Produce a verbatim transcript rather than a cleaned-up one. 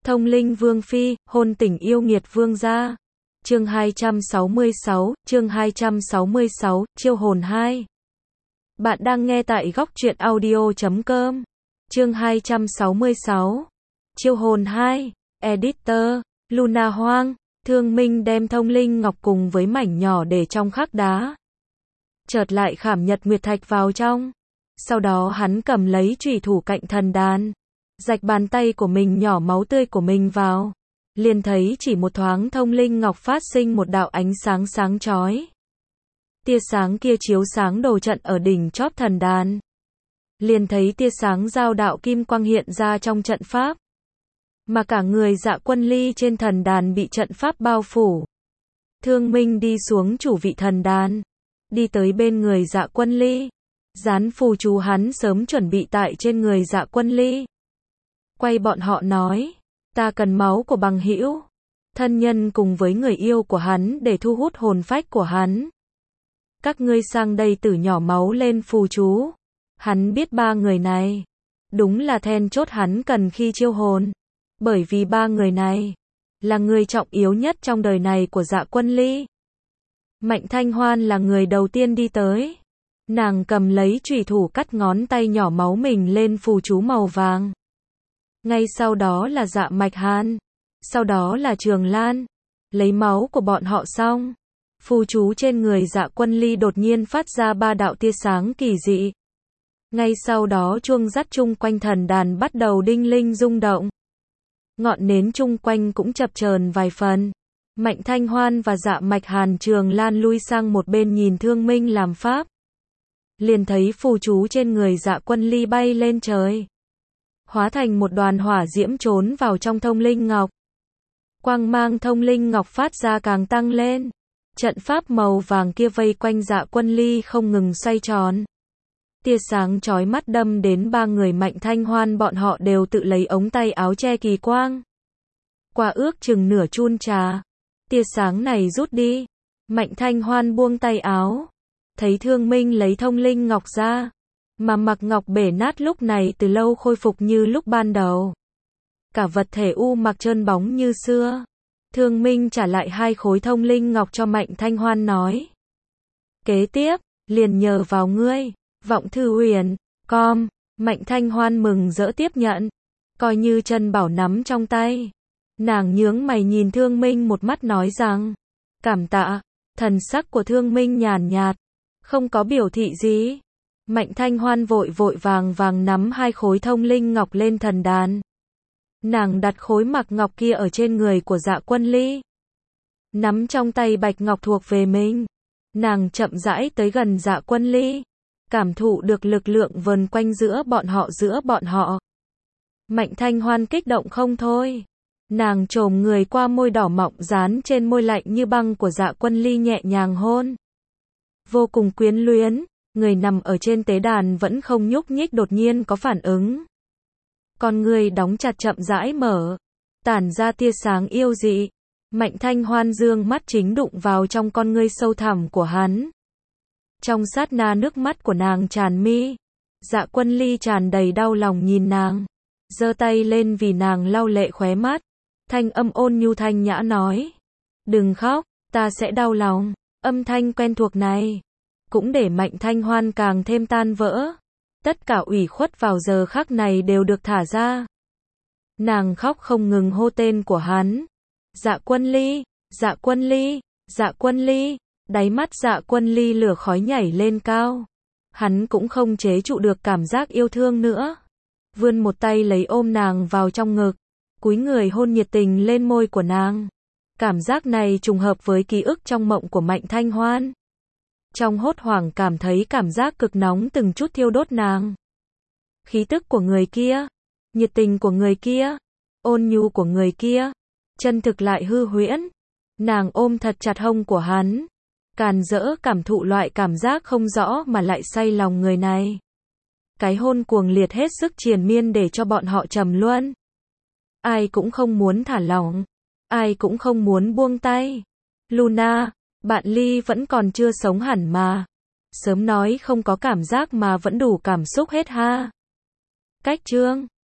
Thông linh vương phi, hôn tình yêu nghiệt vương gia. Chương hai trăm sáu mươi sáu, chương hai trăm sáu mươi sáu, chiêu hồn hai. Bạn đang nghe tại góc truyện audio chấm com. Chương hai trăm sáu mươi sáu. Chiêu hồn hai. Editor, Luna Hoang. Thương Minh đem thông linh ngọc cùng với mảnh nhỏ để trong khắc đá. Chợt lại khảm nhật nguyệt thạch vào trong. Sau đó hắn cầm lấy chủy thủ cạnh thần đàn, rạch bàn tay của mình nhỏ máu tươi của mình vào. Liền thấy chỉ một thoáng thông linh ngọc phát sinh một đạo ánh sáng sáng chói. Tia sáng kia chiếu sáng đồ trận ở đỉnh chóp thần đàn. Liền thấy tia sáng giao đạo kim quang hiện ra trong trận pháp. Mà cả người Dạ Quân Ly trên thần đàn bị trận pháp bao phủ. Thương Minh đi xuống chủ vị thần đàn, đi tới bên người Dạ Quân Ly, dán phù chú hắn sớm chuẩn bị tại trên người Dạ Quân Ly. Quay bọn họ nói, ta cần máu của bằng hữu, thân nhân cùng với người yêu của hắn để thu hút hồn phách của hắn. Các ngươi sang đây tử nhỏ máu lên phù chú. Hắn biết ba người này đúng là then chốt hắn cần khi chiêu hồn, bởi vì ba người này là người trọng yếu nhất trong đời này của Dạ Quân Ly. Mạnh Thanh Hoan là người đầu tiên đi tới. Nàng cầm lấy chủy thủ cắt ngón tay nhỏ máu mình lên phù chú màu vàng. Ngay sau đó là Dạ Mạch Hàn, sau đó là Trường Lan. Lấy máu của bọn họ xong, phù chú trên người Dạ Quân Ly đột nhiên phát ra ba đạo tia sáng kỳ dị. Ngay sau đó chuông dắt chung quanh thần đàn bắt đầu đinh linh rung động. Ngọn nến chung quanh cũng chập chờn vài phần. Mạnh Thanh Hoan và Dạ Mạch Hàn Trường Lan lui sang một bên nhìn Thương Minh làm pháp. Liền thấy phù chú trên người Dạ Quân Ly bay lên trời, hóa thành một đoàn hỏa diễm trốn vào trong thông linh ngọc. Quang mang thông linh ngọc phát ra càng tăng lên. Trận pháp màu vàng kia vây quanh Dạ Quân Ly không ngừng xoay tròn. Tia sáng chói mắt đâm đến ba người Mạnh Thanh Hoan, bọn họ đều tự lấy ống tay áo che kỳ quang. Qua ước chừng nửa chun trà, tia sáng này rút đi. Mạnh Thanh Hoan buông tay áo, thấy Thương Minh lấy thông linh ngọc ra, mà mặc ngọc bể nát lúc này từ lâu khôi phục như lúc ban đầu. Cả vật thể u mặc trơn bóng như xưa. Thương Minh trả lại hai khối thông linh ngọc cho Mạnh Thanh Hoan nói, kế tiếp, liền nhờ vào ngươi. Vọng Thư Huyền, com. Mạnh Thanh Hoan mừng rỡ tiếp nhận, coi như chân bảo nắm trong tay. Nàng nhướng mày nhìn Thương Minh một mắt nói rằng, cảm tạ. Thần sắc của Thương Minh nhàn nhạt, không có biểu thị gì. Mạnh Thanh Hoan vội vội vàng vàng nắm hai khối thông linh ngọc lên thần đàn. Nàng đặt khối mặc ngọc kia ở trên người của Dạ Quân Ly. Nắm trong tay bạch ngọc thuộc về mình. Nàng chậm rãi tới gần Dạ Quân Ly, cảm thụ được lực lượng vần quanh giữa bọn họ giữa bọn họ. Mạnh Thanh Hoan kích động không thôi. Nàng chồm người qua môi đỏ mọng dán trên môi lạnh như băng của Dạ Quân Ly nhẹ nhàng hôn. Vô cùng quyến luyến, người nằm ở trên tế đàn vẫn không nhúc nhích đột nhiên có phản ứng. Con người đóng chặt chậm rãi mở, tản ra tia sáng yêu dị. Mạnh Thanh Hoan dương mắt chính đụng vào trong con ngươi sâu thẳm của hắn. Trong sát na nước mắt của nàng tràn mi. Dạ Quân Ly tràn đầy đau lòng nhìn nàng, giơ tay lên vì nàng lau lệ khóe mắt. Thanh âm ôn nhu thanh nhã nói, đừng khóc, ta sẽ đau lòng. Âm thanh quen thuộc này cũng để Mạnh Thanh Hoan càng thêm tan vỡ. Tất cả ủy khuất vào giờ khắc này đều được thả ra. Nàng khóc không ngừng hô tên của hắn. Dạ Quân Ly, Dạ Quân Ly, Dạ Quân Ly. Đáy mắt Dạ Quân Ly lửa khói nhảy lên cao. Hắn cũng không chế trụ được cảm giác yêu thương nữa. Vươn một tay lấy ôm nàng vào trong ngực, cúi người hôn nhiệt tình lên môi của nàng. Cảm giác này trùng hợp với ký ức trong mộng của Mạnh Thanh Hoan. Trong hốt hoảng cảm thấy cảm giác cực nóng từng chút thiêu đốt nàng. Khí tức của người kia, nhiệt tình của người kia, ôn nhu của người kia, chân thực lại hư huyễn. Nàng ôm thật chặt hông của hắn, càn rỡ cảm thụ loại cảm giác không rõ mà lại say lòng người này. Cái hôn cuồng liệt hết sức triền miên để cho bọn họ trầm luân. Ai cũng không muốn thả lỏng, ai cũng không muốn buông tay. Luna, bạn Ly vẫn còn chưa sống hẳn mà. Sớm nói không có cảm giác mà vẫn đủ cảm xúc hết ha. Cách chương